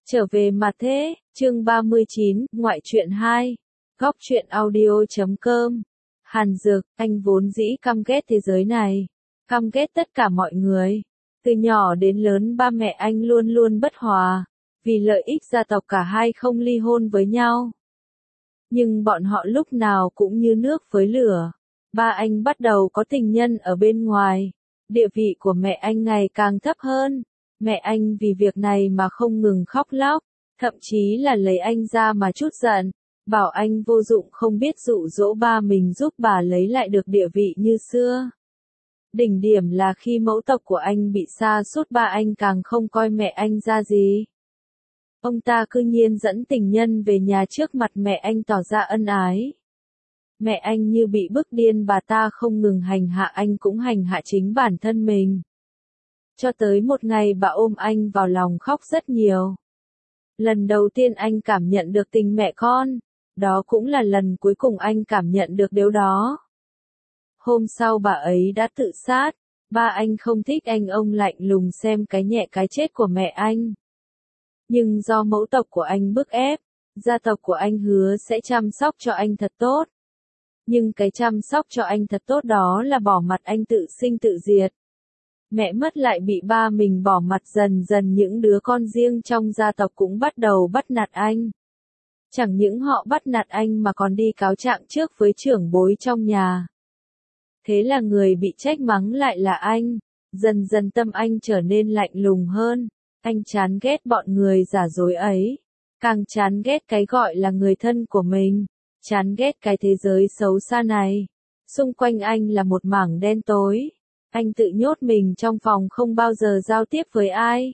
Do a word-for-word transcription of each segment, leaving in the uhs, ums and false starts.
Trở về mà thế, chương ba mươi chín, ngoại truyện hai, góc truyện audio.com. Hàn Dược, anh vốn dĩ căm ghét thế giới này, căm ghét tất cả mọi người. Từ nhỏ đến lớn ba mẹ anh luôn luôn bất hòa, vì lợi ích gia tộc cả hai không ly hôn với nhau. Nhưng bọn họ lúc nào cũng như nước với lửa. Ba anh bắt đầu có tình nhân ở bên ngoài, địa vị của mẹ anh ngày càng thấp hơn. Mẹ anh vì việc này mà không ngừng khóc lóc, thậm chí là lấy anh ra mà trút giận, bảo anh vô dụng không biết dụ dỗ ba mình giúp bà lấy lại được địa vị như xưa. Đỉnh điểm là khi mẫu tộc của anh bị sa sút, ba anh càng không coi mẹ anh ra gì. Ông ta cư nhiên dẫn tình nhân về nhà trước mặt mẹ anh tỏ ra ân ái. Mẹ anh như bị bức điên, bà ta không ngừng hành hạ anh cũng hành hạ chính bản thân mình. Cho tới một ngày bà ôm anh vào lòng khóc rất nhiều. Lần đầu tiên anh cảm nhận được tình mẹ con, đó cũng là lần cuối cùng anh cảm nhận được điều đó. Hôm sau bà ấy đã tự sát, ba anh không thích anh, ông lạnh lùng xem cái nhẹ cái chết của mẹ anh. Nhưng do mẫu tộc của anh bức ép, gia tộc của anh hứa sẽ chăm sóc cho anh thật tốt. Nhưng cái chăm sóc cho anh thật tốt đó là bỏ mặt anh tự sinh tự diệt. Mẹ mất lại bị ba mình bỏ mặt, dần dần những đứa con riêng trong gia tộc cũng bắt đầu bắt nạt anh. Chẳng những họ bắt nạt anh mà còn đi cáo trạng trước với trưởng bối trong nhà. Thế là người bị trách mắng lại là anh. Dần dần tâm anh trở nên lạnh lùng hơn. Anh chán ghét bọn người giả dối ấy. Càng chán ghét cái gọi là người thân của mình. Chán ghét cái thế giới xấu xa này. Xung quanh anh là một mảng đen tối. Anh tự nhốt mình trong phòng, không bao giờ giao tiếp với ai.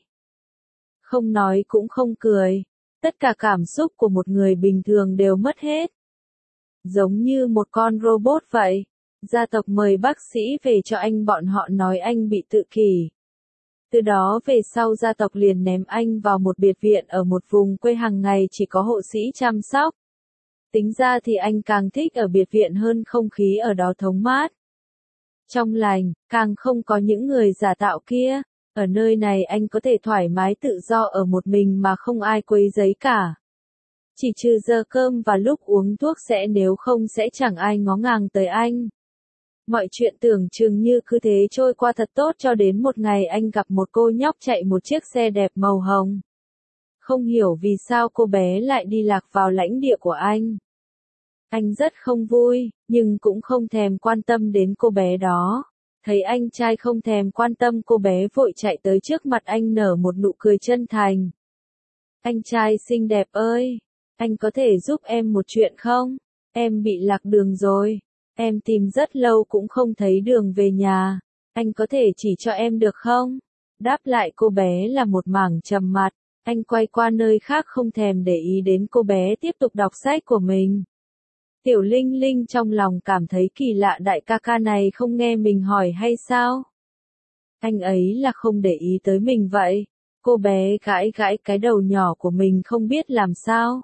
Không nói cũng không cười. Tất cả cảm xúc của một người bình thường đều mất hết. Giống như một con robot vậy. Gia tộc mời bác sĩ về cho anh, bọn họ nói anh bị tự kỷ. Từ đó về sau gia tộc liền ném anh vào một biệt viện ở một vùng quê, hàng ngày chỉ có hộ sĩ chăm sóc. Tính ra thì anh càng thích ở biệt viện hơn, không khí ở đó thoáng mát, trong lành, càng không có những người giả tạo kia. Ở nơi này anh có thể thoải mái tự do ở một mình mà không ai quấy rầy cả. Chỉ trừ giờ cơm và lúc uống thuốc sẽ, nếu không sẽ chẳng ai ngó ngàng tới anh. Mọi chuyện tưởng chừng như cứ thế trôi qua thật tốt, cho đến một ngày anh gặp một cô nhóc chạy một chiếc xe đẹp màu hồng. Không hiểu vì sao cô bé lại đi lạc vào lãnh địa của anh. Anh rất không vui, nhưng cũng không thèm quan tâm đến cô bé đó. Thấy anh trai không thèm quan tâm, cô bé vội chạy tới trước mặt anh nở một nụ cười chân thành. Anh trai xinh đẹp ơi, anh có thể giúp em một chuyện không? Em bị lạc đường rồi. Em tìm rất lâu cũng không thấy đường về nhà. Anh có thể chỉ cho em được không? Đáp lại cô bé là một mảng trầm mặc. Anh quay qua nơi khác không thèm để ý đến cô bé, tiếp tục đọc sách của mình. Tiểu Linh Linh trong lòng cảm thấy kỳ lạ, đại ca ca này không nghe mình hỏi hay sao? Anh ấy là không để ý tới mình vậy? Cô bé gãi gãi cái đầu nhỏ của mình không biết làm sao.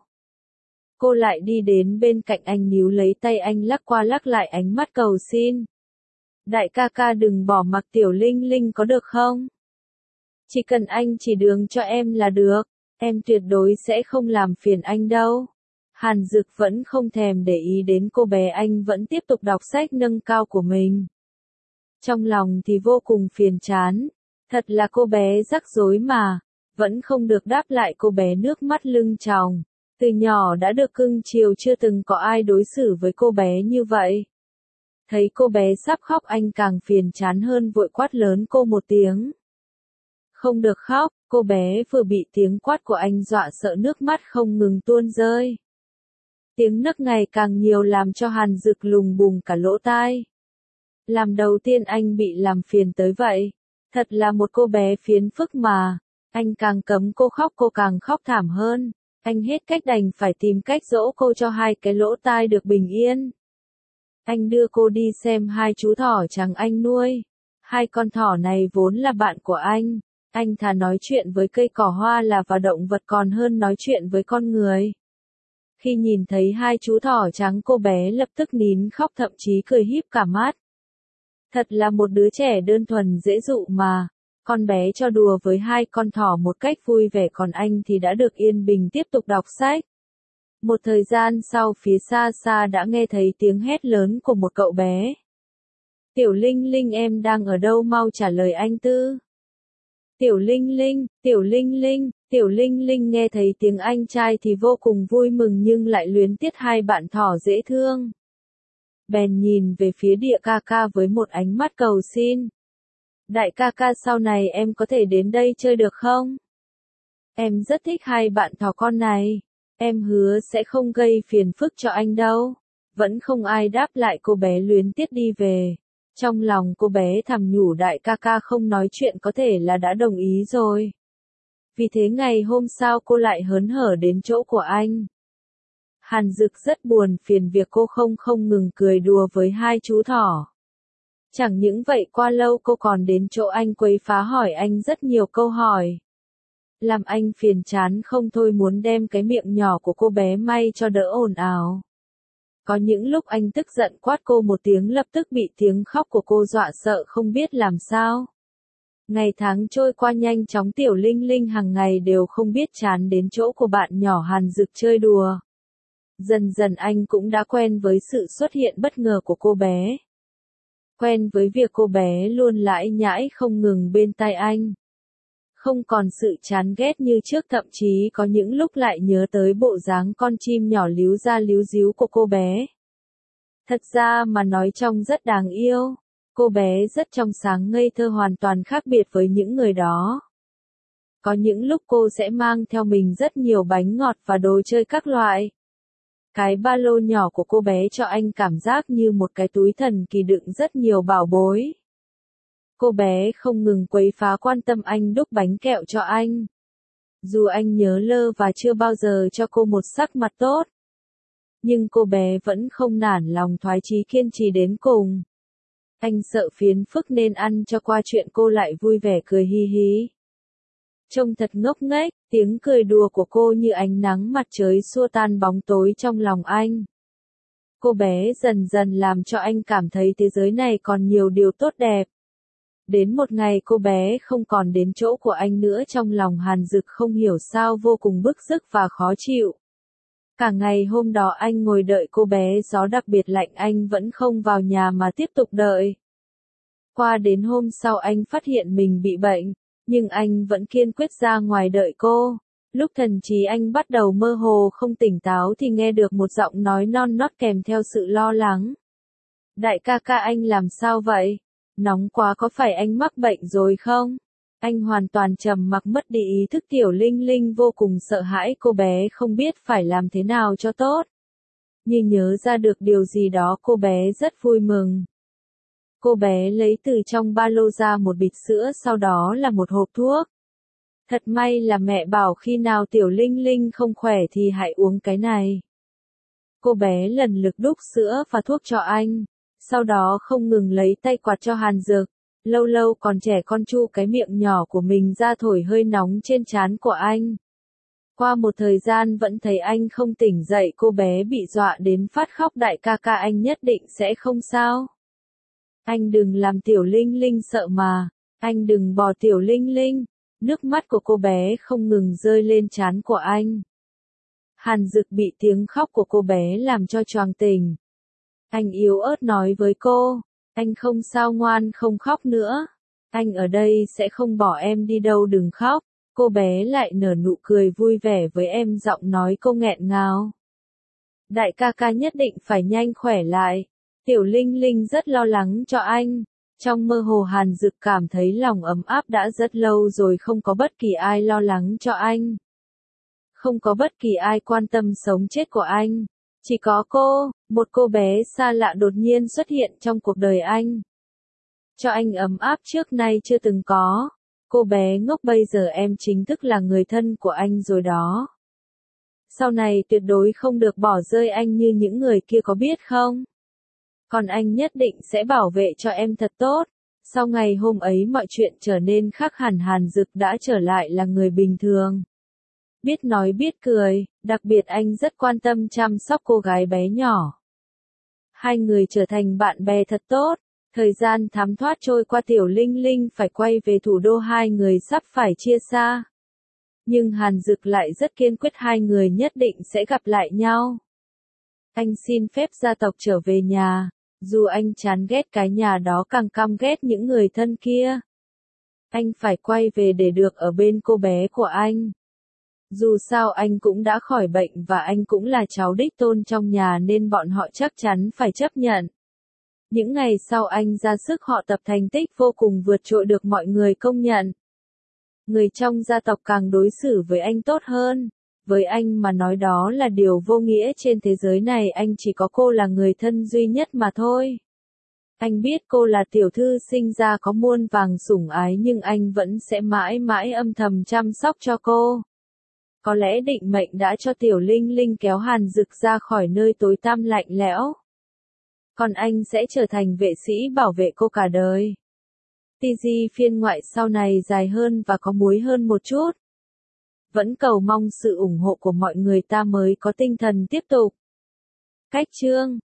Cô lại đi đến bên cạnh anh, níu lấy tay anh lắc qua lắc lại, ánh mắt cầu xin. Đại ca ca đừng bỏ mặc Tiểu Linh Linh có được không? Chỉ cần anh chỉ đường cho em là được, em tuyệt đối sẽ không làm phiền anh đâu. Hàn Dực vẫn không thèm để ý đến cô bé, anh vẫn tiếp tục đọc sách nâng cao của mình. Trong lòng thì vô cùng phiền chán, thật là cô bé rắc rối mà, vẫn không được đáp lại. Cô bé nước mắt lưng tròng, từ nhỏ đã được cưng chiều, chưa từng có ai đối xử với cô bé như vậy. Thấy cô bé sắp khóc anh càng phiền chán hơn, vội quát lớn cô một tiếng. Không được khóc, cô bé vừa bị tiếng quát của anh dọa sợ nước mắt không ngừng tuôn rơi. Tiếng nấc ngày càng nhiều làm cho Hàn Dực lùng bùng cả lỗ tai. Làm đầu tiên anh bị làm phiền tới vậy. Thật là một cô bé phiền phức mà. Anh càng cấm cô khóc, cô càng khóc thảm hơn. Anh hết cách đành phải tìm cách dỗ cô cho hai cái lỗ tai được bình yên. Anh đưa cô đi xem hai chú thỏ trắng anh nuôi. Hai con thỏ này vốn là bạn của anh. Anh thà nói chuyện với cây cỏ hoa là và động vật còn hơn nói chuyện với con người. Khi nhìn thấy hai chú thỏ trắng, cô bé lập tức nín khóc, thậm chí cười híp cả mắt. Thật là một đứa trẻ đơn thuần dễ dụ mà. Con bé cho đùa với hai con thỏ một cách vui vẻ, còn anh thì đã được yên bình tiếp tục đọc sách. Một thời gian sau, phía xa xa đã nghe thấy tiếng hét lớn của một cậu bé. Tiểu Linh Linh, em đang ở đâu, mau trả lời anh Tư. Tiểu Linh Linh, Tiểu Linh Linh, Tiểu Linh Linh nghe thấy tiếng anh trai thì vô cùng vui mừng nhưng lại luyến tiếc hai bạn thỏ dễ thương. Bèn nhìn về phía Địa ca ca với một ánh mắt cầu xin. Đại ca ca, sau này em có thể đến đây chơi được không? Em rất thích hai bạn thỏ con này. Em hứa sẽ không gây phiền phức cho anh đâu. Vẫn không ai đáp lại, cô bé luyến tiếc đi về. Trong lòng cô bé thầm nhủ đại ca ca không nói chuyện có thể là đã đồng ý rồi. Vì thế ngày hôm sau cô lại hớn hở đến chỗ của anh. Hàn Dực rất buồn phiền việc cô không không ngừng cười đùa với hai chú thỏ. Chẳng những vậy, qua lâu cô còn đến chỗ anh quấy phá, hỏi anh rất nhiều câu hỏi. Làm anh phiền chán không thôi, muốn đem cái miệng nhỏ của cô bé may cho đỡ ồn ào. Có những lúc anh tức giận quát cô một tiếng, lập tức bị tiếng khóc của cô dọa sợ không biết làm sao. Ngày tháng trôi qua nhanh chóng, Tiểu Linh Linh hàng ngày đều không biết chán đến chỗ của bạn nhỏ Hàn Dực chơi đùa. Dần dần anh cũng đã quen với sự xuất hiện bất ngờ của cô bé. Quen với việc cô bé luôn lải nhải không ngừng bên tai anh. Không còn sự chán ghét như trước, thậm chí có những lúc lại nhớ tới bộ dáng con chim nhỏ líu ra líu díu của cô bé. Thật ra mà nói trông rất đáng yêu. Cô bé rất trong sáng ngây thơ, hoàn toàn khác biệt với những người đó. Có những lúc cô sẽ mang theo mình rất nhiều bánh ngọt và đồ chơi các loại. Cái ba lô nhỏ của cô bé cho anh cảm giác như một cái túi thần kỳ đựng rất nhiều bảo bối. Cô bé không ngừng quấy phá, quan tâm anh, đúc bánh kẹo cho anh. Dù anh nhớ lơ và chưa bao giờ cho cô một sắc mặt tốt, nhưng cô bé vẫn không nản lòng, thoái chí kiên trì đến cùng. Anh sợ phiền phức nên ăn cho qua chuyện, cô lại vui vẻ cười hi hí. Trông thật ngốc nghếch, tiếng cười đùa của cô như ánh nắng mặt trời xua tan bóng tối trong lòng anh. Cô bé dần dần làm cho anh cảm thấy thế giới này còn nhiều điều tốt đẹp. Đến một ngày cô bé không còn đến chỗ của anh nữa, trong lòng Hàn Dực không hiểu sao vô cùng bức rứt và khó chịu. Cả ngày hôm đó anh ngồi đợi cô bé, gió đặc biệt lạnh, anh vẫn không vào nhà mà tiếp tục đợi. Qua đến hôm sau anh phát hiện mình bị bệnh, nhưng anh vẫn kiên quyết ra ngoài đợi cô. Lúc thần trí anh bắt đầu mơ hồ không tỉnh táo thì nghe được một giọng nói non nót kèm theo sự lo lắng. Đại ca ca, anh làm sao vậy? Nóng quá, có phải anh mắc bệnh rồi không? Anh hoàn toàn trầm mặc, mất đi ý thức. Tiểu Linh Linh vô cùng sợ hãi, cô bé không biết phải làm thế nào cho tốt. Như nhớ ra được điều gì đó, cô bé rất vui mừng. Cô bé lấy từ trong ba lô ra một bịch sữa, sau đó là một hộp thuốc. Thật may là mẹ bảo khi nào Tiểu Linh Linh không khỏe thì hãy uống cái này. Cô bé lần lượt đút sữa và thuốc cho anh, sau đó không ngừng lấy tay quạt cho Hàn Dực. Lâu lâu còn trẻ con chu cái miệng nhỏ của mình ra thổi hơi nóng trên trán của anh. Qua một thời gian vẫn thấy anh không tỉnh dậy, cô bé bị dọa đến phát khóc. Đại ca ca, anh nhất định sẽ không sao. Anh đừng làm Tiểu Linh Linh sợ mà. Anh đừng bỏ Tiểu Linh Linh. Nước mắt của cô bé không ngừng rơi lên trán của anh. Hàn Dực bị tiếng khóc của cô bé làm cho choàng tỉnh. Anh yếu ớt nói với cô, anh không sao, ngoan, không khóc nữa. Anh ở đây sẽ không bỏ em đi đâu, đừng khóc. Cô bé lại nở nụ cười vui vẻ với em, giọng nói cô nghẹn ngào. Đại ca ca nhất định phải nhanh khỏe lại. Tiểu Linh Linh rất lo lắng cho anh. Trong mơ hồ Hàn Dực cảm thấy lòng ấm áp, đã rất lâu rồi không có bất kỳ ai lo lắng cho anh. Không có bất kỳ ai quan tâm sống chết của anh. Chỉ có cô, một cô bé xa lạ đột nhiên xuất hiện trong cuộc đời anh. Cho anh ấm áp trước nay chưa từng có. Cô bé ngốc, bây giờ em chính thức là người thân của anh rồi đó. Sau này tuyệt đối không được bỏ rơi anh như những người kia, có biết không? Còn anh nhất định sẽ bảo vệ cho em thật tốt. Sau ngày hôm ấy mọi chuyện trở nên khác hẳn, Hàn Dực đã trở lại là người bình thường. Biết nói biết cười, đặc biệt anh rất quan tâm chăm sóc cô gái bé nhỏ. Hai người trở thành bạn bè thật tốt. Thời gian thấm thoát trôi qua, Tiểu Linh Linh phải quay về thủ đô, hai người sắp phải chia xa. Nhưng Hàn Dực lại rất kiên quyết, hai người nhất định sẽ gặp lại nhau. Anh xin phép gia tộc trở về nhà, dù anh chán ghét cái nhà đó càng căm ghét những người thân kia. Anh phải quay về để được ở bên cô bé của anh. Dù sao anh cũng đã khỏi bệnh và anh cũng là cháu đích tôn trong nhà nên bọn họ chắc chắn phải chấp nhận. Những ngày sau anh ra sức họ tập, thành tích vô cùng vượt trội được mọi người công nhận. Người trong gia tộc càng đối xử với anh tốt hơn. Với anh mà nói đó là điều vô nghĩa, trên thế giới này anh chỉ có cô là người thân duy nhất mà thôi. Anh biết cô là tiểu thư sinh ra có muôn vàng sủng ái nhưng anh vẫn sẽ mãi mãi âm thầm chăm sóc cho cô. Có lẽ định mệnh đã cho Tiểu Linh Linh kéo Hàn Dực ra khỏi nơi tối tăm lạnh lẽo. Còn anh sẽ trở thành vệ sĩ bảo vệ cô cả đời. tê giê phiên ngoại sau này dài hơn và có múi hơn một chút. Vẫn cầu mong sự ủng hộ của mọi người ta mới có tinh thần tiếp tục. Cách chương